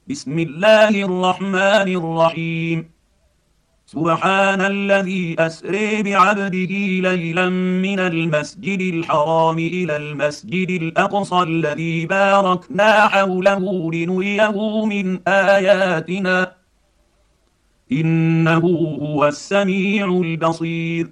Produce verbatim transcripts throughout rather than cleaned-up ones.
بسم الله الرحمن الرحيم. سبحان الذي أسري بعبده ليلا من المسجد الحرام إلى المسجد الأقصى الذي باركنا حوله لنريه من آياتنا إنه هو السميع البصير.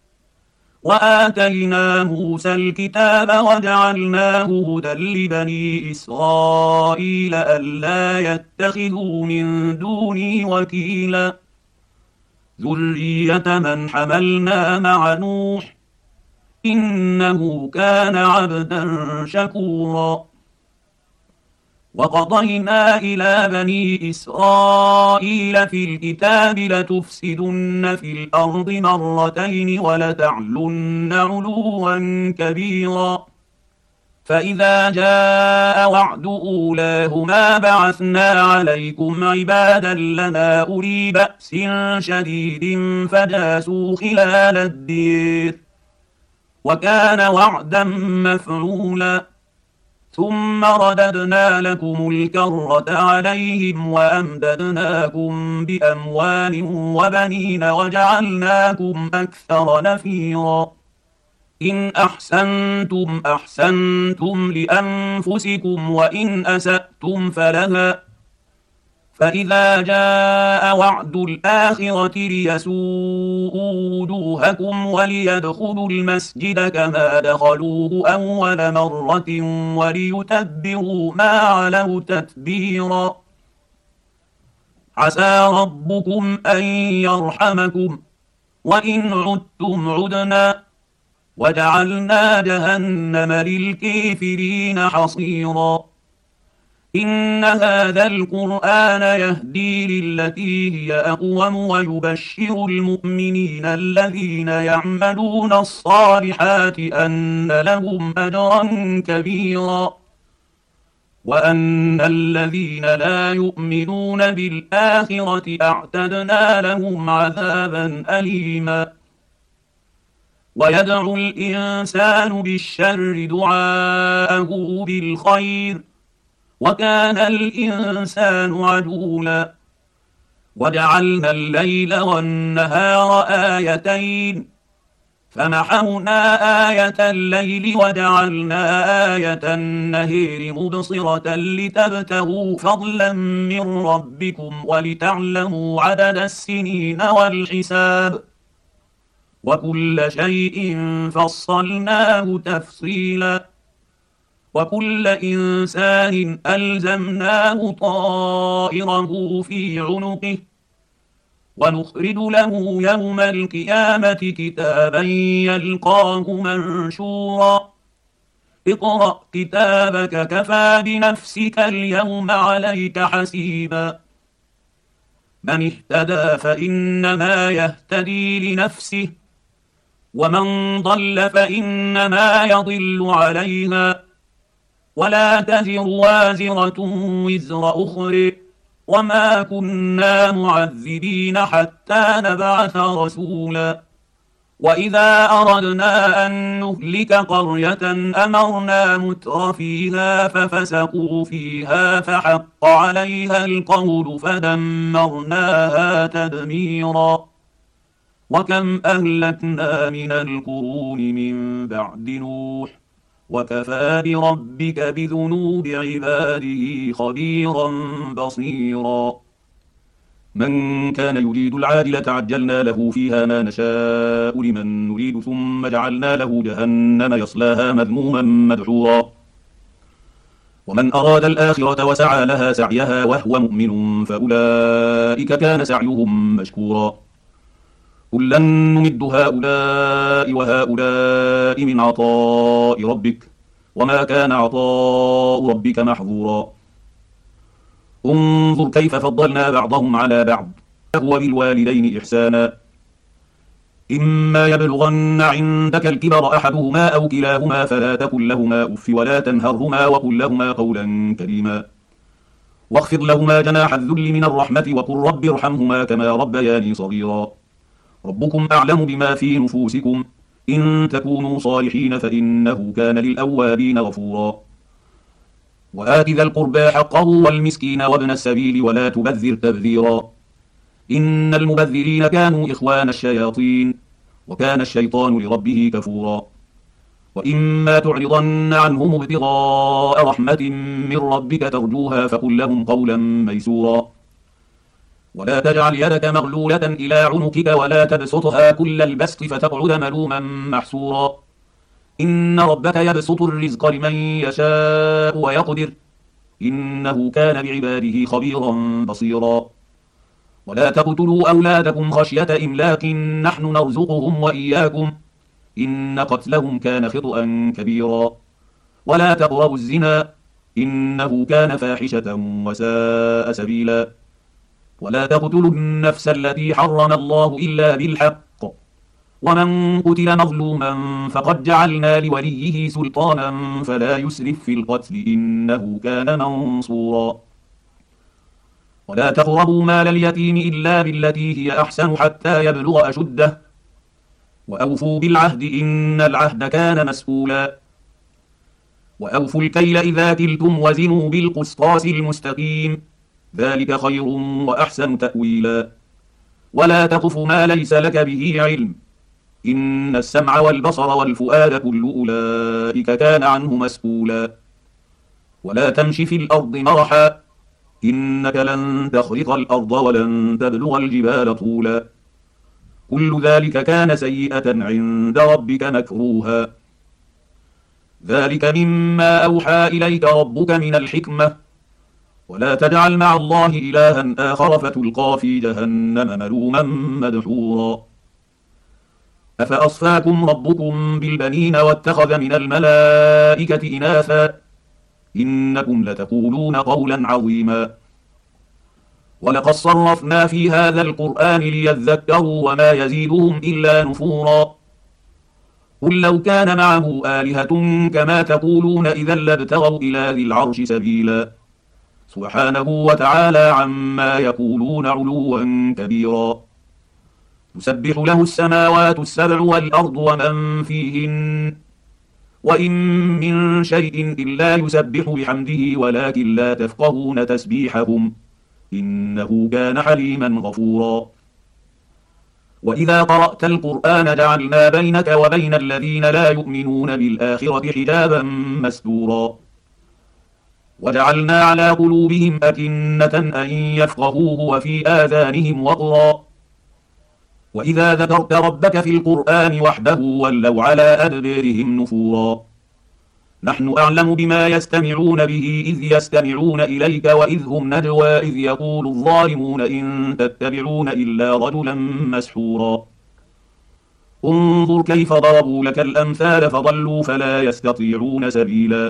وآتينا موسى الكتاب وجعلناه هدى لبني إسرائيل ألا يتخذوا من دوني وكيلا ذرية من حملنا مع نوح إنه كان عبدا شكورا. وقضينا إلى بني إسرائيل في الكتاب لتفسدن في الأرض مرتين ولتعلن علوا كبيرا فإذا جاء وعد أولاهما بعثنا عليكم عبادا لنا أولي بأس شديد فجاسوا خلال الدير وكان وعدا مفعولا. ثم رددنا لكم الكرة عليهم وأمددناكم بأموال وبنين وجعلناكم أكثر نفيرا. إن أحسنتم أحسنتم لأنفسكم وإن أسأتم فلها فإذا جاء وعد الآخرة ليسوءوا وجوهكم وليدخلوا المسجد كما دخلوه أول مرة وليتبروا ما علوا تتبيرا. عسى ربكم أن يرحمكم وإن عدتم عدنا وجعلنا جهنم للكافرين حصيرا. إن هذا القرآن يهدي للتي هي أقوم ويبشر المؤمنين الذين يعملون الصالحات أن لهم أجرا كبيرا وأن الذين لا يؤمنون بالآخرة أعتدنا لهم عذابا أليما. ويدعو الإنسان بالشر دعاءه بالخير وكان الإنسان عجولا. وجعلنا الليل والنهار آيتين فمحونا آية الليل وجعلنا آية النهار مبصرة لتبتغوا فضلا من ربكم ولتعلموا عدد السنين والحساب وكل شيء فصلناه تفصيلا. وكل إنسان ألزمناه طائره في عنقه ونخرج له يوم القيامة كتابا يلقاه منشورا. اقرأ كتابك كفى بنفسك اليوم عليك حسيبا. من اهتدى فإنما يهتدي لنفسه ومن ضل فإنما يضل عليها ولا تزر وازرة وزر أخرى وما كنا معذبين حتى نبعث رسولا. وإذا أردنا أن نهلك قرية أمرنا متر فيها ففسقوا فيها فحق عليها القول فدمرناها تدميرا. وكم أهلكنا من القرون من بعد نوح وكفى بربك بذنوب عباده خبيرا بصيرا. من كان يريد العاجلة عجلنا له فيها ما نشاء لمن نريد ثم جعلنا له جهنم يصلاها مذموما مدحورا. ومن أراد الآخرة وسعى لها سعيها وهو مؤمن فأولئك كان سعيهم مشكورا. كلا نمد هؤلاء وهؤلاء من عطاء ربك وما كان عطاء ربك محظورا. انظر كيف فضلنا بعضهم على بعض وهو بالوالدين إحسانا إما يبلغن عندك الكبر أحدهما أو كلاهما فلا تقل لهما أف ولا تنهرهما وقل لهما قولا كريما واخفض لهما جناح الذل من الرحمة وقل رب ارحمهما كما ربياني صغيرا. ربكم أعلم بما في نفوسكم إن تكونوا صالحين فإنه كان للأوابين غفورا. وآت ذا القربى حقه والمسكين وابن السبيل ولا تبذر تبذيرا إن المبذرين كانوا إخوان الشياطين وكان الشيطان لربه كفورا وإما تعرضن عنهم ابتغاء رحمة من ربك ترجوها فقل لهم قولا ميسورا ولا تجعل يدك مغلولة إلى عنقك ولا تبسطها كل البسط فتقعد ملوما محسورا إن ربك يبسط الرزق لمن يشاء ويقدر إنه كان بعباده خبيرا بصيرا ولا تقتلوا أولادكم خشية إملاق نحن نرزقهم وإياكم إن قتلهم كان خطأ كبيرا ولا تقربوا الزنا إنه كان فاحشة وساء سبيلا ولا تقتلوا النفس التي حرم الله إلا بالحق ومن قتل مظلوما فقد جعلنا لوليه سلطانا فلا يسرف في القتل إنه كان منصورا ولا تقربوا مال اليتيم إلا بالتي هي أحسن حتى يبلغ أشده وأوفوا بالعهد إن العهد كان مسؤولا وأوفوا الكيل إذا كلتم وزنوا بالقسطاس المستقيم ذلك خير وأحسن تأويلا ولا تقف ما ليس لك به علم إن السمع والبصر والفؤاد كل أولئك كان عنه مسؤولا ولا تمش في الأرض مرحا إنك لن تخرق الأرض ولن تبلغ الجبال طولا كل ذلك كان سيئة عند ربك مكروها ذلك مما أوحى إليك ربك من الحكمة ولا تجعل مع الله إلها آخر فتلقى في جهنم ملوما مدحورا أفأصفاكم ربكم بالبنين واتخذ من الملائكة إناثا إنكم لتقولون قولا عظيما ولقد صرفنا في هذا القرآن ليذكروا وما يزيدهم إلا نفورا قل لو كان معه آلهة كما تقولون إذا لابتغوا إلى ذي العرش سبيلا سبحانه وتعالى عما يقولون علوا كبيرا تسبح له السماوات السبع والأرض ومن فيهن وإن من شيء إلا يسبح بحمده ولكن لا تفقهون تسبيحهم إنه كان حليما غفورا وإذا قرأت القرآن جعلنا بينك وبين الذين لا يؤمنون بالآخرة حجابا مستورا وجعلنا على قلوبهم أكنة أن يفقهوه وفي آذانهم وقرا وإذا ذكرت ربك في القرآن وحده ولوا على أدبارهم نفورا نحن أعلم بما يستمعون به إذ يستمعون إليك وإذ هم نجوى إذ يقول الظالمون إن تتبعون إلا رجلا مسحورا انظر كيف ضربوا لك الأمثال فضلوا فلا يستطيعون سبيلا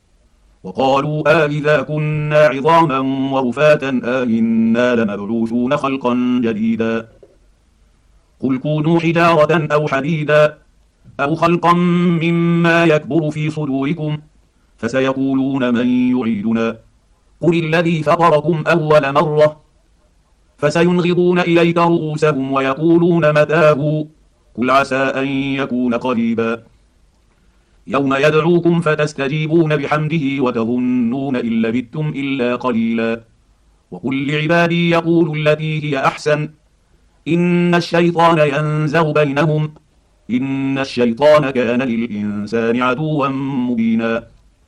وقالوا آئذا كنا عظاما ورفاتا آئنا لمبعوثون خلقا جديدا قل كونوا حجارة أو حديدا أو خلقا مما يكبر في صدوركم فسيقولون من يعيدنا قل الذي فطركم أول مرة فسينغضون إليك رؤوسهم ويقولون متاه قل عسى أن يكون قريبا يوم يدعوكم فتستجيبون بحمده وتظنون إن لبثتم إلا قليلا وقل لعبادي يقولوا التي هي أحسن إن الشيطان ينزغ بينهم إن الشيطان كان للإنسان عدوا مبينا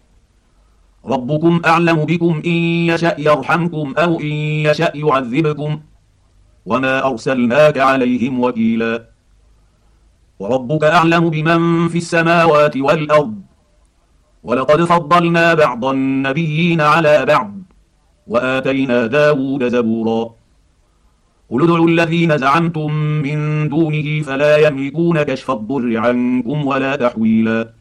ربكم أعلم بكم إن يشأ يرحمكم أو إن يشأ يعذبكم وما أرسلناك عليهم وكيلا وربك أعلم بمن في السماوات والأرض ولقد فضلنا بعض النبيين على بعض وآتينا داود زبورا قل ادعوا الذين زعمتم من دونه فلا يملكون كشف الضر عنكم ولا تحويلا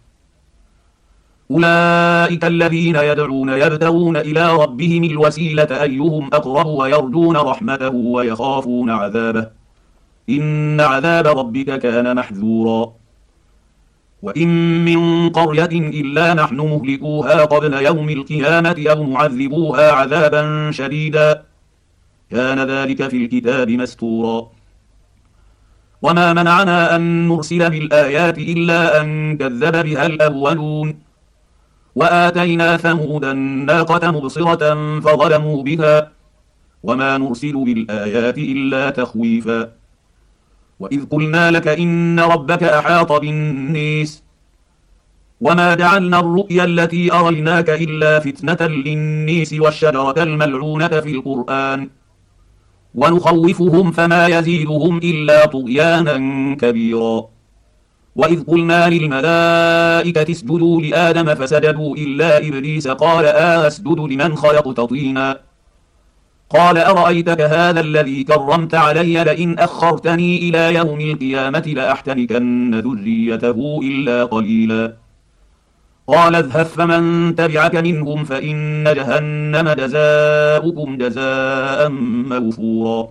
أولئك الذين يدعون يبتغون إلى ربهم الوسيلة أيهم أقرب ويرجون رحمته ويخافون عذابه إن عذاب ربك كان محذورا وإن من قرية إلا نحن مهلكوها قبل يوم القيامة أو معذبوها عذابا شديدا كان ذلك في الكتاب مستورا وما منعنا أن نرسل بالآيات إلا أن كذب بها الأولون وآتينا ثمود الناقة مبصرة فظلموا بها وما نرسل بالآيات إلا تخويفا وإذ قلنا لك إن ربك أحاط بالنيس وما جعلنا الرؤيا التي أريناك إلا فتنة للنيس والشجرة الملعونة في القرآن ونخوفهم فما يزيدهم إلا طغيانا كبيرا وإذ قلنا للملائكة اسجدوا لآدم فسجدوا إلا إبليس قال أسجد لمن خلقت طينا قال أرأيتك هذا الذي كرمت علي لئن أخرتني إلى يوم القيامة لأحتنكن ذريته إلا قليلا قال اذهب فمن تبعك منهم فإن جهنم جزاؤكم جزاء موفورا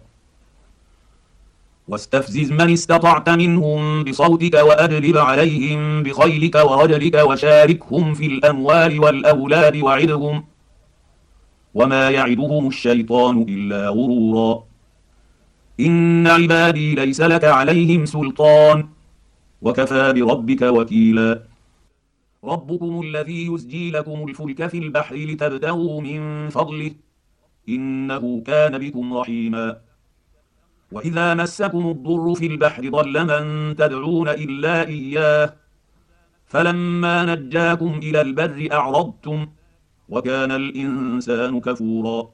واستفزز من استطعت منهم بصوتك وأجلب عليهم بخيلك ورجلك وشاركهم في الأموال والأولاد وعدهم وما يعدهم الشيطان إلا غرورا إن عبادي ليس لك عليهم سلطان وكفى بربك وكيلا ربكم الذي يزجي لكم الفلك في البحر لتبتغوا من فضله إنه كان بكم رحيما وإذا مسكم الضر في البحر ضل من تدعون إلا إياه فلما نجاكم إلى البر أعرضتم وكان الإنسان كفورا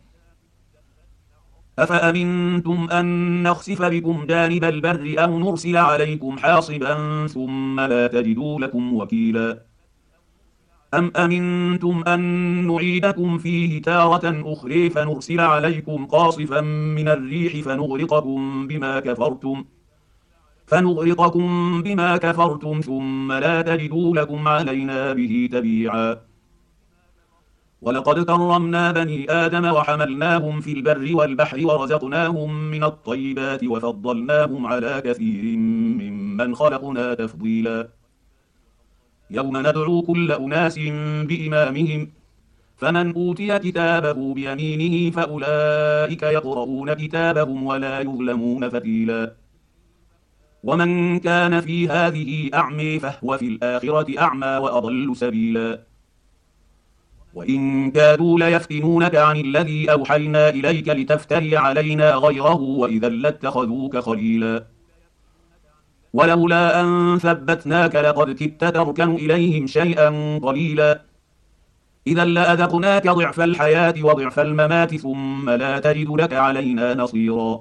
أفأمنتم أن نخسف بكم جانب البر أو نرسل عليكم حاصبا ثم لا تجدوا لكم وكيلا أم أمنتم أن نعيدكم فيه تارة أخرى فنرسل عليكم قاصفا من الريح فنغرقكم بما كفرتم فنغرقكم بما كفرتم ثم لا تجدوا لكم علينا به تبيعا ولقد كرمنا بني آدم وحملناهم في البر والبحر ورزقناهم من الطيبات وفضلناهم على كثير ممن خلقنا تفضيلا يوم ندعو كل أناس بإمامهم فمن أوتي كتابه بيمينه فأولئك يقرؤون كتابهم ولا يظلمون فتيلا ومن كان في هذه أعمى فهو في الآخرة أعمى وأضل سبيلا وإن كادوا ليفتنونك عن الذي أوحينا إليك لتفتري علينا غيره وإذا لاتخذوك خليلا ولولا أن ثبتناك لقد كدت تركن إليهم شيئا قليلا إذا لأذقناك ضعف الحياة وضعف الممات ثم لا تجد لك علينا نصيرا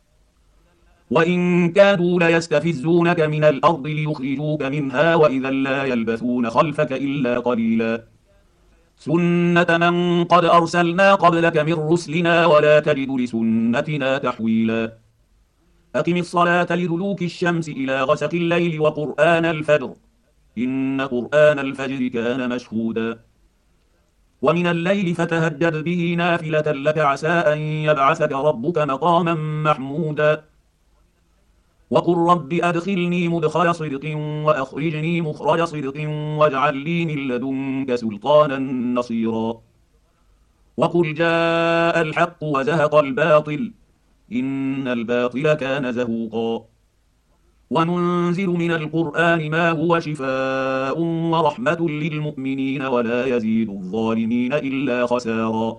وإن كادوا ليستفزونك من الأرض ليخرجوك منها وإذا لا يلبثون خلفك إلا قليلا سنة من قد أرسلنا قبلك من رسلنا ولا تجد لسنتنا تحويلا أقم الصلاة لدلوك الشمس إلى غسق الليل وقرآن الفجر إن قرآن الفجر كان مشهودا ومن الليل فتهجد به نافلة لك عسى أن يبعثك ربك مقاما محمودا وقل رب أدخلني مدخل صدق وأخرجني مخرج صدق واجعل لي من لدنك سلطانا نصيرا وقل جاء الحق وزهق الباطل إن الباطل كان زهوقا وننزل من القرآن ما هو شفاء ورحمة للمؤمنين ولا يزيد الظالمين إلا خسارا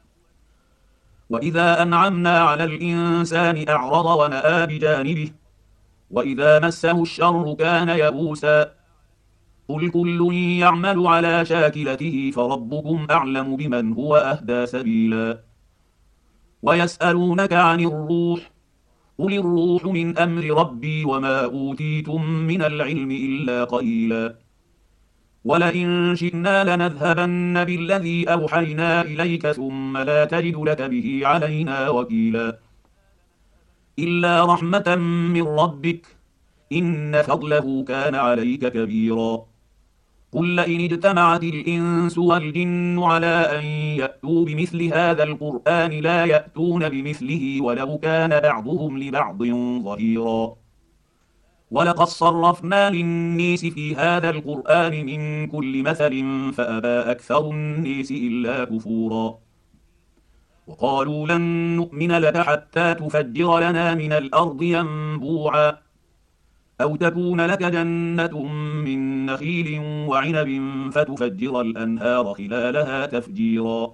وإذا أنعمنا على الإنسان أعرض ونأى بجانبه وإذا مسه الشر كان يئوسا قل كل يعمل على شاكلته فربكم أعلم بمن هو أهدى سبيلا ويسألونك عن الروح قل الروح من أمر ربي وما أوتيتم من العلم إلا قليلا ولئن شئنا لنذهبن بالذي أوحينا إليك ثم لا تجد لك به علينا وكيلا إلا رحمة من ربك إن فضله كان عليك كبيرا قل لئن اجتمعت الإنس والجن على أن يأتوا بمثل هذا القرآن لا يأتون بمثله ولو كان بعضهم لبعض ظهيرا ولقد صرفنا للناس في هذا القرآن من كل مثل فأبى أكثر الناس إلا كفورا وقالوا لن نؤمن لك حتى تفجر لنا من الأرض ينبوعا أو تكون لك جنة من نخيل وعنب فتفجر الأنهار خلالها تفجيرا،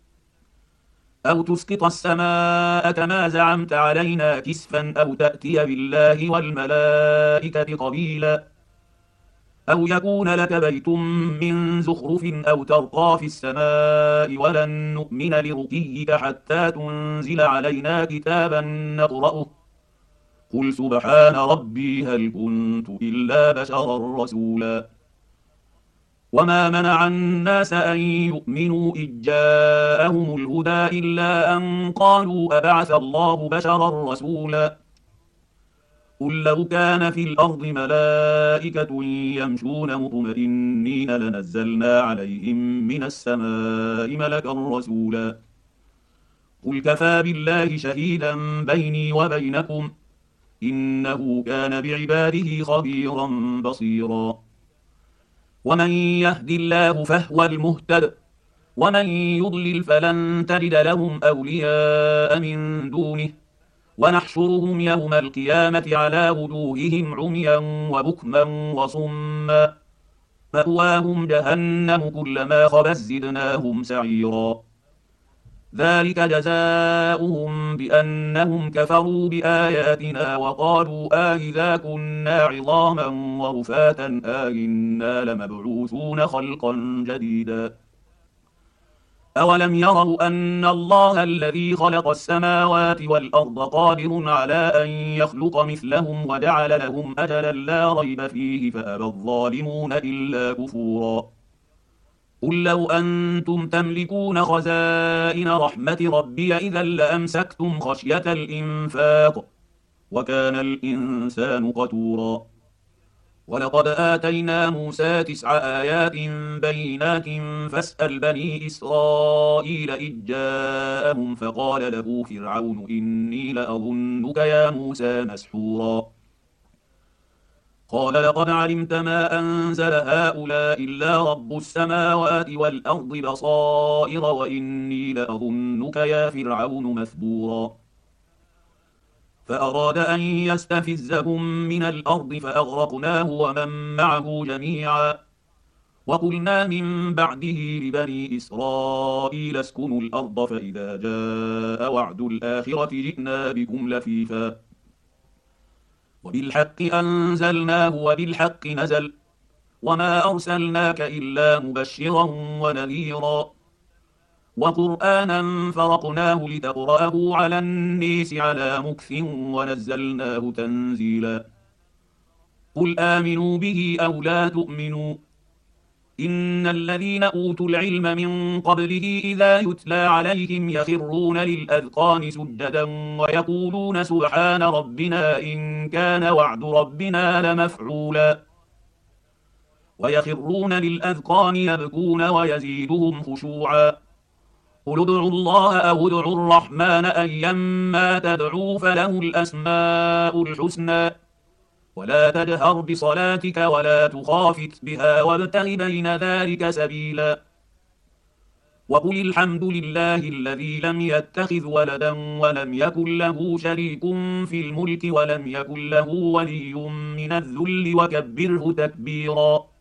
أو تسقط السماء كما زعمت علينا كسفا، أو تأتي بالله والملائكة قبيلا، أو يكون لك بيت من زخرف أو ترقى في السماء ولن نؤمن لرقيك حتى تنزل علينا كتابا نقرأه، قل سبحان ربي هل كنت إلا بشرا رسولا. وما منع الناس أن يؤمنوا إذ جاءهم الهدى إلا أن قالوا أبعث الله بشرا رسولا، قل لو كان في الأرض ملائكة يمشون مطمئنين لنزلنا عليهم من السماء ملكا رسولا، قل كفى بالله شهيدا بيني وبينكم إنه كان بعباده خبيرا بصيرا. ومن يهد الله فهو المهتد، ومن يضلل فلن تجد لهم أولياء من دونه، ونحشرهم يوم القيامة على وجوههم عميا وبكما وصما، مأواهم جهنم كلما خبت زدناهم سعيرا، ذلك جزاؤهم بأنهم كفروا بآياتنا وقالوا آئذا كنا عظاما ورفاتا آئنا لمبعوثون خلقا جديدا. أولم يروا أن الله الذي خلق السماوات والأرض قادر على أن يخلق مثلهم وجعل لهم أجلا لا ريب فيه فأبى الظالمون إلا كفورا. قل لو أنتم تملكون خزائن رحمة ربي إذا لأمسكتم خشية الإنفاق وكان الإنسان قتورا. ولقد آتينا موسى تسع آيات بينات فاسأل بني إسرائيل إذ جاءهم فقال له فرعون إني لأظنك يا موسى مسحورا، قال لقد علمت ما أنزل هؤلاء إلا رب السماوات والأرض بصائر وإني لأظنك يا فرعون مثبورا. فأراد أن يستفزهم من الأرض فأغرقناه ومن معه جميعا، وقلنا من بعده لبني إسرائيل اسكنوا الأرض فإذا جاء وعد الآخرة جئنا بكم لفيفا، وبالحق أنزلناه وبالحق نزل وما أرسلناك إلا مبشرا ونذيرا، وقرآنا فرقناه لتقرأه على الناس على مكث ونزلناه تنزيلا. قل آمنوا به أو لا تؤمنوا إن الذين أوتوا العلم من قبله إذا يتلى عليهم يخرون للأذقان سجدا ويقولون سبحان ربنا إن كان وعد ربنا لمفعولا، ويخرون للأذقان يبكون ويزيدهم خشوعا. قل ادعوا الله أو ادعوا الرحمن أيما تدعوا فله الأسماء الحسنى، ولا تجهر بصلاتك ولا تخافت بها وابتغ بين ذلك سبيلا. وقل الحمد لله الذي لم يتخذ ولدا ولم يكن له شريك في الملك ولم يكن له ولي من الذل وكبره تكبيرا.